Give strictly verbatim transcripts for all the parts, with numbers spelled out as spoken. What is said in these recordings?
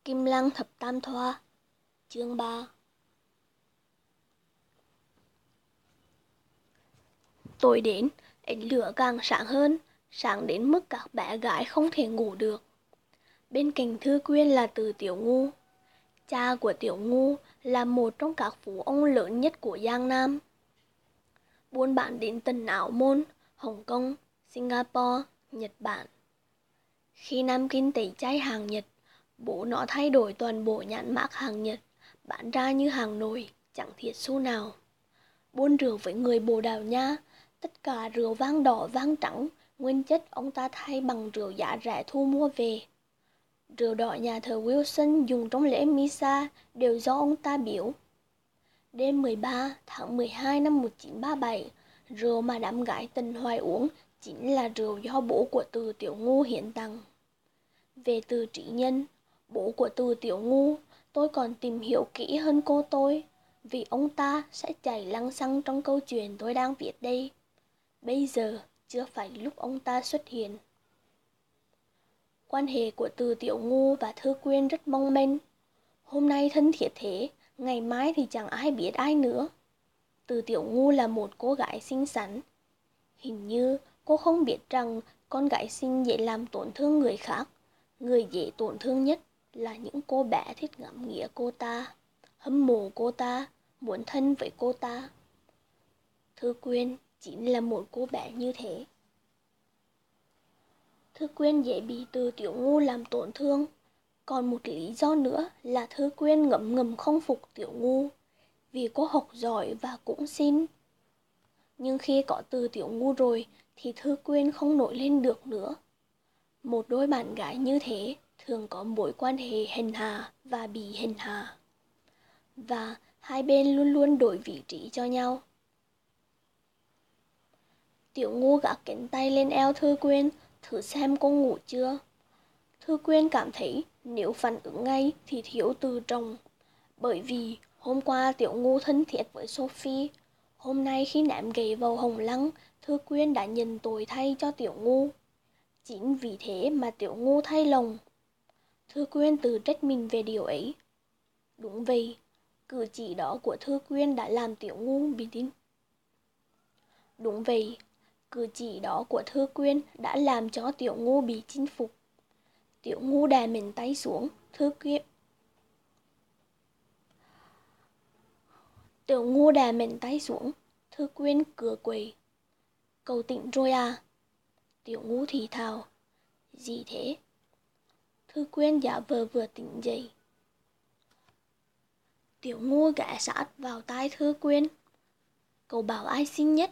Kim Lăng Thập Tam Thoa. Chương ba. Tối đến, ánh lửa càng sáng hơn, sáng đến mức các bé gái không thể ngủ được. Bên cạnh Thư Quyên là Từ Tiểu Ngu. Cha của Tiểu Ngu là một trong các phú ông lớn nhất của Giang Nam. Buôn bán đến tận Áo Môn, Hồng Kông, Singapore, Nhật Bản. Khi Nam Kinh tẩy chay hàng Nhật, bố nó thay đổi toàn bộ nhãn mác hàng Nhật, bán ra như hàng nổi, chẳng thiệt xu nào. Buôn rượu với người Bồ Đào Nha, tất cả rượu vang đỏ vang trắng, nguyên chất ông ta thay bằng rượu giá rẻ thu mua về. Rượu đỏ nhà thờ Wilson dùng trong lễ Misa đều do ông ta biếu. Đêm mười ba tháng mười hai năm một nghìn chín trăm ba mươi bảy, rượu mà đám gái Tần Hoài uống chính là rượu do bố của Từ Tiểu Ngu hiến tặng. Về Từ Trí Nhân, bố của Từ Tiểu Ngu, tôi còn tìm hiểu kỹ hơn cô tôi, vì ông ta sẽ chảy lăng xăng trong câu chuyện tôi đang viết đây. Bây giờ chưa phải lúc ông ta xuất hiện. Quan hệ của Từ Tiểu Ngu và Thư Quyên rất mong manh. Hôm nay thân thiết thế, ngày mai thì chẳng ai biết ai nữa. Từ Tiểu Ngu là một cô gái xinh xắn. Hình như cô không biết rằng con gái xinh dễ làm tổn thương người khác. Người dễ tổn thương nhất là những cô bé thích ngắm nghía cô ta, hâm mộ cô ta, muốn thân với cô ta. Thư Quyên chính là một cô bé như thế. Thư Quyên dễ bị Từ Tiểu Ngu làm tổn thương. Còn một lý do nữa là Thư Quyên ngấm ngầm không phục Tiểu Ngu, vì cô học giỏi và cũng xinh. Nhưng khi có Từ Tiểu Ngu rồi thì Thư Quyên không nổi lên được nữa. Một đôi bạn gái như thế thường có mối quan hệ hèn hạ và bị hèn hạ. Và hai bên luôn luôn đổi vị trí cho nhau. Tiểu Ngu gác cánh tay lên eo Thư Quyên, thử xem cô ngủ chưa. Thư Quyên cảm thấy nếu phản ứng ngay thì thiếu từ trọng. Bởi vì hôm qua Tiểu Ngu thân thiết với Sophie, hôm nay khi ném gậy vào Hồng Lăng, Thư Quyên đã nhận tội thay cho Tiểu Ngu. Chính vì thế mà Tiểu Ngu thay lòng. Thư Quyên tự trách mình về điều ấy. Đúng vậy, cử chỉ đó của Thư Quyên đã làm Tiểu Ngu bị tin. Đúng vậy, cử chỉ đó của Thư Quyên đã làm cho Tiểu Ngu bị chinh phục. Tiểu Ngu đè mình tay xuống, Thư Quyên. Tiểu Ngu đè mình tay xuống, Thư Quyên cửa quầy. Cậu tỉnh rồi à? Tiểu Ngu thì thào. Gì thế? Thư Quyên giả vờ vừa tỉnh dậy. Tiểu Ngu ghé sát vào tai Thư Quyên. Cậu bảo ai xinh nhất?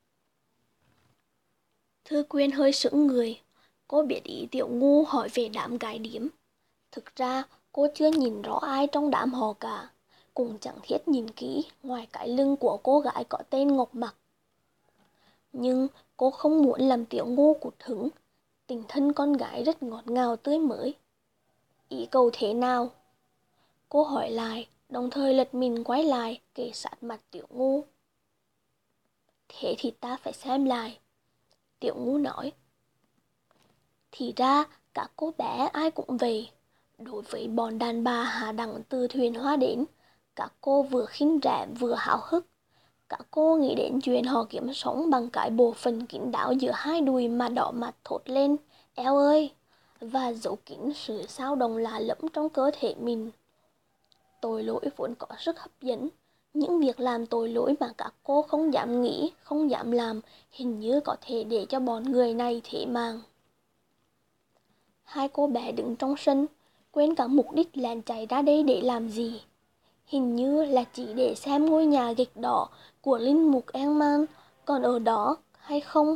Thư Quyên hơi sững người. Cô biết ý Tiểu Ngu hỏi về đám gái điếm. Thực ra cô chưa nhìn rõ ai trong đám họ cả, cũng chẳng thiết nhìn kỹ ngoài cái lưng của cô gái có tên Ngọc Mặc. Nhưng cô không muốn làm Tiểu Ngu cụt hứng. Tình thân con gái rất ngọt ngào tươi mới. Ý cậu thế nào? Cô hỏi lại, đồng thời lật mình quay lại kề sát mặt Tiểu Ngu. Thế thì ta phải xem lại, Tiểu Ngu nói. Thì ra các cô bé ai cũng vậy. Đối với bọn đàn bà hạ đẳng từ thuyền hoa đến, các cô vừa khinh rẻ vừa háo hức. Các cô nghĩ đến chuyện họ kiếm sống bằng cái bộ phận kín đáo giữa hai đùi mà đỏ mặt thốt lên, eo ơi, và giấu kín sự sao động lạ lẫm trong cơ thể mình. Tội lỗi vốn có sức hấp dẫn. Những việc làm tội lỗi mà các cô không dám nghĩ, không dám làm, hình như có thể để cho bọn người này thế mạng. Hai cô bé đứng trong sân, quên cả mục đích lén chạy ra đây để làm gì. Hình như là chỉ để xem ngôi nhà gạch đỏ của linh mục Engman còn ở đó hay không.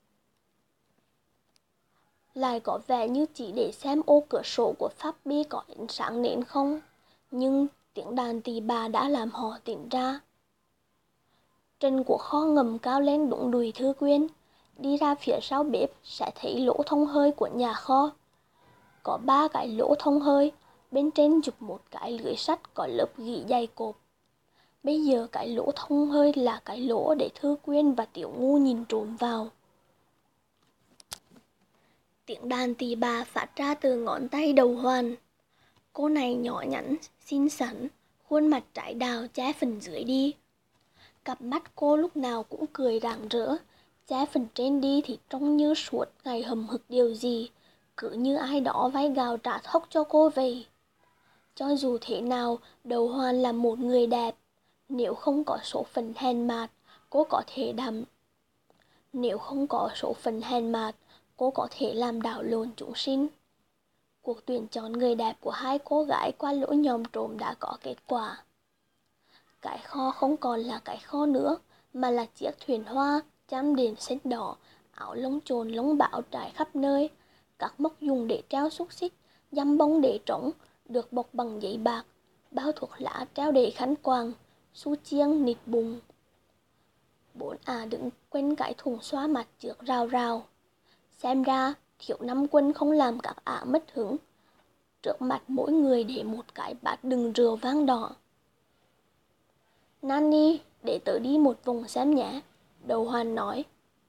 Lại có vẻ như chỉ để xem ô cửa sổ của Pháp Bi có ánh sáng nến không. Nhưng tiếng đàn tỳ bà đã làm họ tỉnh ra. Trần của kho ngầm cao lên đúng đùi Thư Quyên. Đi ra phía sau bếp sẽ thấy lỗ thông hơi của nhà kho. Có ba cái lỗ thông hơi, bên trên chụp một cái lưới sắt có lớp gỉ dày cộp. Bây giờ cái lỗ thông hơi là cái lỗ để Thư Quyên và Tiểu Ngu nhìn trộm vào. Tiếng đàn tỳ bà phát ra từ ngón tay đầu hoàn. Cô này nhỏ nhắn, xinh xắn, khuôn mặt trái đào che phần dưới đi. Cặp mắt cô lúc nào cũng cười rạng rỡ, che phần trên đi thì trông như suốt ngày hầm hực điều gì, cứ như ai đó vay gạo trả thóc cho cô vậy. Cho dù thế nào, Đầu Hoàn là một người đẹp. Nếu không có số phận hèn mạt, cô có thể đắm. Nếu không có số phận hèn mạt, cô có thể làm đảo lộn chúng sinh. Cuộc tuyển chọn người đẹp của hai cô gái qua lỗ nhòm trộm đã có kết quả. Cái kho không còn là cái kho nữa, mà là chiếc thuyền hoa, chăm đèn xanh đỏ, áo lông chồn lông bão trải khắp nơi. Các móc dùng để treo xúc xích, dăm bông để trống, được bọc bằng giấy bạc, bao thuốc lá treo để khăn quàng, su chiêng nịt bùng. Bốn ả đứng quanh cái thùng xoa mặt trước rào rào. Xem ra, Thiếu Năm Quân không làm các ả mất hứng. Trước mặt mỗi người để một cái bát đựng rượu vang đỏ. Nani, để tớ đi một vòng xem nhé, Đầu Hoàn nói.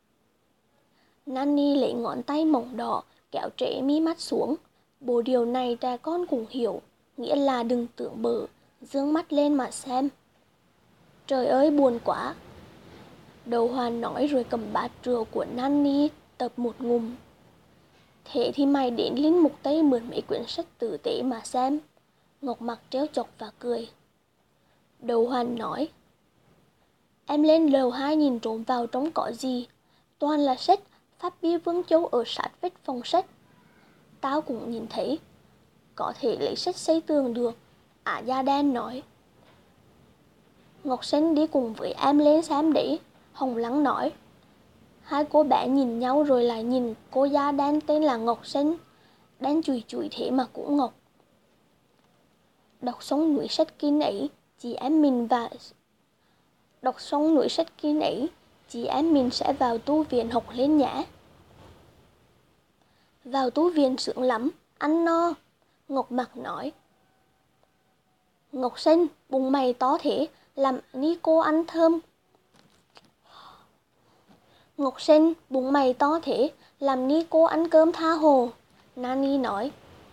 Nani lấy ngón tay mỏng đỏ, kéo trễ mí mắt xuống. Bộ điều này trẻ con cũng hiểu, nghĩa là đừng tưởng bở, dương mắt lên mà xem. Trời ơi buồn quá, Đầu Hoàn nói rồi cầm bát rượu của Nani tập một ngụm. Thế thì mày đến Linh Mục Tây mượn mấy quyển sách tử tế mà xem. Ngọc Mặc trêu chọc và cười. Đầu Hoàn nói. Em lên lầu hai nhìn trộm vào trông có gì. Toàn là sách, Pháp Bi Vương Châu ở sát vách phòng sách. Tao cũng nhìn thấy. Có thể lấy sách xây tường được, Ả Da Đen nói. Ngọc Sinh đi cùng với em lên xem đấy, Hồng Lăng nói. Hai cô bé nhìn nhau rồi lại nhìn cô da đen tên là Ngọc Sinh. Đen chùi chùi thế mà cũng ngọc. Đọc xong núi sách kinh ấy, chị em mình và Đọc xong núi sách kinh ấy, chị em mình sẽ vào tu viện học lên nhé. Vào tu viện sướng lắm, ăn no, Ngọc Mặc nói. Ngọc Sinh, bụng mày to thế, làm ni cô ăn thơm. Ngọc Sinh, bụng mày to thế, làm ni cô ăn cơm tha hồ, Nani nói.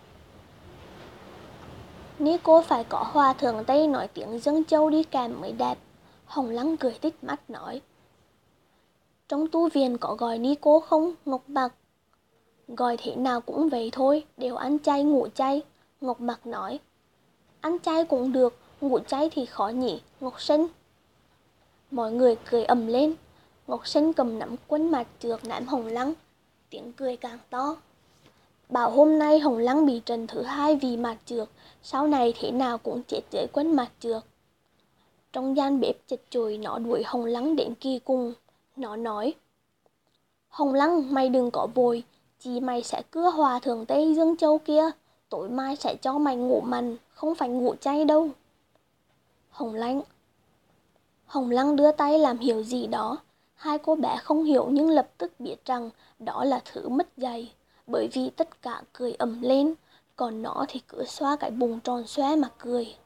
Ni cô phải có hòa thượng Tây nói tiếng dân châu đi kèm mới đẹp, Hồng Lăng cười tích mắt nói. Trong tu viện có gọi ni cô không, Ngọc Mặc? Gọi thế nào cũng vậy thôi, đều ăn chay ngủ chay, Ngọc Mặc nói. Ăn chay cũng được, ngủ chay thì khó nhỉ, Ngọc Sinh. Mọi người cười ầm lên. Ngọc Sinh cầm nắm quân mặt trược ném Hồng Lăng, tiếng cười càng to. Bảo hôm nay Hồng Lăng bị trận thứ hai vì mặt trược, sau này thế nào cũng chết dưới quân mặt trược. Trong gian bếp chật chội nó đuổi Hồng Lăng đến kỳ cùng. Nó nói. Hồng Lăng, mày đừng có vội, chị mày sẽ cưa hòa thượng Tây Dương Châu kia, tối mai sẽ cho mày ngủ mặn, không phải ngủ chay đâu. Hồng Lăng Hồng Lăng đưa tay làm hiểu gì đó. Hai cô bé không hiểu nhưng lập tức biết rằng đó là thứ mất dạy, bởi vì tất cả cười ầm lên, còn nó thì cứ xoa cái bụng tròn xoe mà cười.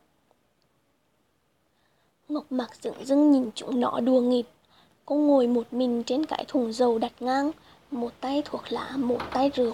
Ngọc Mặc dửng dưng nhìn chúng nó đùa nghịch. Cô ngồi một mình trên cái thùng dầu đặt ngang, một tay thuốc lá, một tay rượu.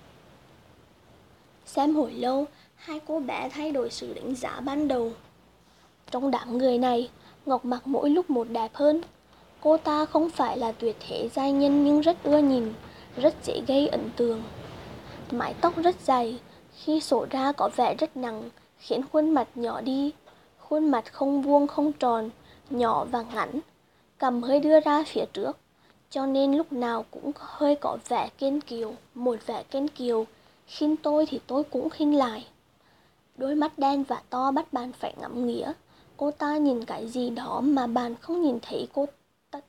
Xem hồi lâu, hai cô bé thay đổi sự đánh giá ban đầu. Trong đám người này, Ngọc Mặc mỗi lúc một đẹp hơn. Cô ta không phải là tuyệt thế giai nhân nhưng rất ưa nhìn, rất dễ gây ấn tượng. Mái tóc rất dày, khi xõa ra có vẻ rất nặng, khiến khuôn mặt nhỏ đi. Khuôn mặt không vuông không tròn, nhỏ và ngắn, cằm hơi đưa ra phía trước, cho nên lúc nào cũng hơi có vẻ kiên kiều, một vẻ kiên kiều. Khinh tôi thì tôi cũng khinh lại. Đôi mắt đen và to bắt bạn phải ngẫm nghĩa. Cô ta nhìn cái gì đó mà bạn không nhìn thấy cô ta.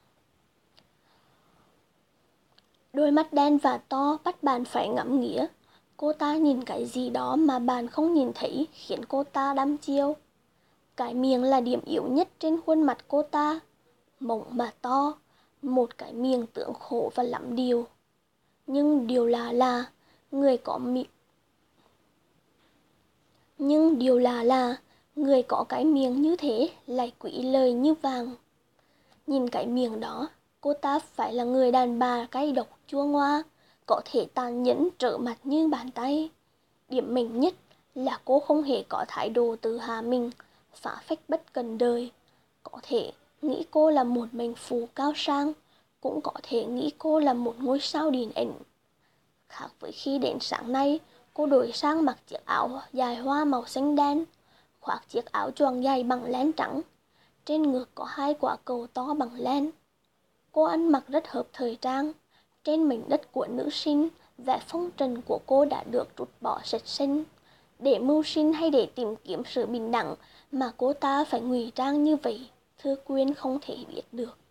Đôi mắt đen và to bắt bạn phải ngẫm nghĩa. Cô ta nhìn cái gì đó mà bạn không nhìn thấy, khiến cô ta đăm chiêu. Cái miệng là điểm yếu nhất trên khuôn mặt cô ta. Mỏng mà to, một cái miệng tưởng khổ và lắm điều. Nhưng điều lạ là, người có miệng Nhưng điều lạ là, người có cái miệng như thế lại quý lời như vàng. Nhìn cái miệng đó, cô ta phải là người đàn bà cay độc chua ngoa, có thể tàn nhẫn trở mặt như bàn tay. Điểm mạnh nhất là cô không hề có thái độ tự hạ mình, phá phách bất cần đời. Có thể nghĩ cô là một mệnh phụ cao sang, cũng có thể nghĩ cô là một ngôi sao điện ảnh. Khác với khi đến sáng nay, cô đổi sang mặc chiếc áo dài hoa màu xanh đen, khoác chiếc áo choàng dài bằng len trắng. Trên ngực có hai quả cầu to bằng len. Cô ăn mặc rất hợp thời trang. Trên mảnh đất của nữ sinh, vẻ phong trần của cô đã được trút bỏ sạch sinh. Để mưu sinh hay để tìm kiếm sự bình đẳng mà cô ta phải ngụy trang như vậy, Thư Quyên không thể biết được.